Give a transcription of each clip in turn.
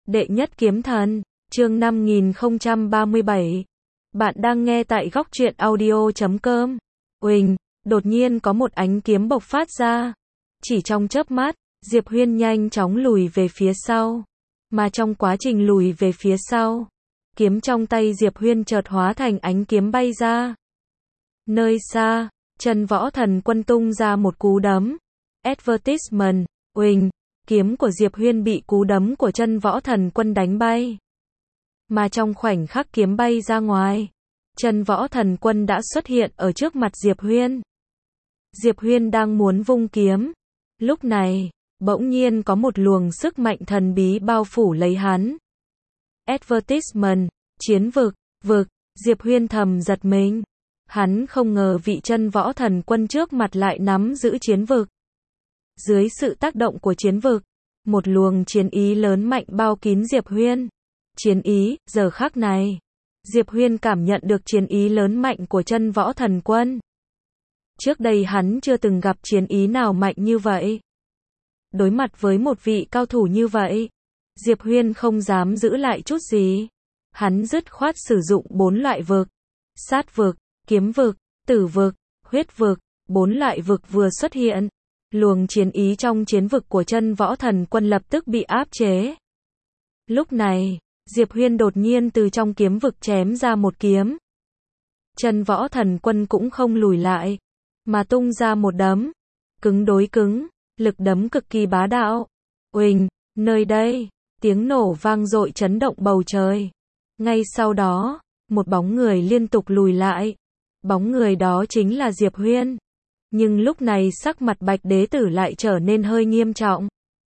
Đệ nhất kiếm thần, chương 5037. Bạn đang nghe tại góc truyện audio.com. Uỳnh, đột nhiên có một ánh kiếm bộc phát ra. Chỉ trong chớp mắt, Diệp Huyên nhanh chóng lùi về phía sau. Mà trong quá trình lùi về phía sau, kiếm trong tay Diệp Huyên chợt hóa thành ánh kiếm bay ra. Nơi xa, Chân Võ Thần Quân tung ra một cú đấm. Advertisement, uỳnh, kiếm của Diệp Huyên bị cú đấm của Chân Võ Thần Quân đánh bay. Mà trong khoảnh khắc kiếm bay ra ngoài, Chân Võ Thần Quân đã xuất hiện ở trước mặt Diệp Huyên. Diệp Huyên đang muốn vung kiếm. Lúc này, bỗng nhiên có một luồng sức mạnh thần bí bao phủ lấy hắn. Advertisement, chiến vực, Diệp Huyên thầm giật mình. Hắn không ngờ vị Chân Võ Thần Quân trước mặt lại nắm giữ chiến vực. Dưới sự tác động của chiến vực, một luồng chiến ý lớn mạnh bao kín Diệp Huyên. Chiến ý, giờ khắc này, Diệp Huyên cảm nhận được chiến ý lớn mạnh của Chân Võ Thần Quân. Trước đây hắn chưa từng gặp chiến ý nào mạnh như vậy. Đối mặt với một vị cao thủ như vậy, Diệp Huyên không dám giữ lại chút gì. Hắn dứt khoát sử dụng 4 loại vực: sát vực, kiếm vực, tử vực, huyết vực. 4 loại vực vừa xuất hiện, luồng chiến ý trong chiến vực của Chân Võ Thần Quân lập tức bị áp chế. Lúc này, Diệp Huyên đột nhiên từ trong kiếm vực chém ra một kiếm. Chân Võ Thần Quân cũng không lùi lại, mà tung ra một đấm. Cứng đối cứng, lực đấm cực kỳ bá đạo. Uỳnh, nơi đây, tiếng nổ vang dội chấn động bầu trời. Ngay sau đó, một bóng người liên tục lùi lại. Bóng người đó chính là Diệp Huyên. Nhưng lúc này sắc mặt Bạch Đế Tử lại trở nên hơi nghiêm trọng.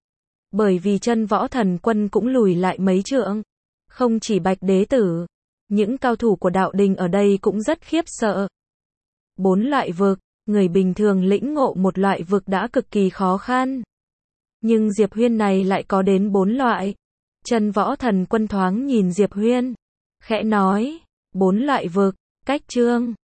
Bởi vì Chân Võ Thần Quân cũng lùi lại mấy trượng. Không chỉ Bạch Đế Tử, những cao thủ của đạo đình ở đây cũng rất khiếp sợ. 4 loại vực, người bình thường lĩnh ngộ một loại vực đã cực kỳ khó khăn. Nhưng Diệp Huyên này lại có đến 4 loại. Chân Võ Thần Quân thoáng nhìn Diệp Huyên, khẽ nói, 4 loại vực, cách chương.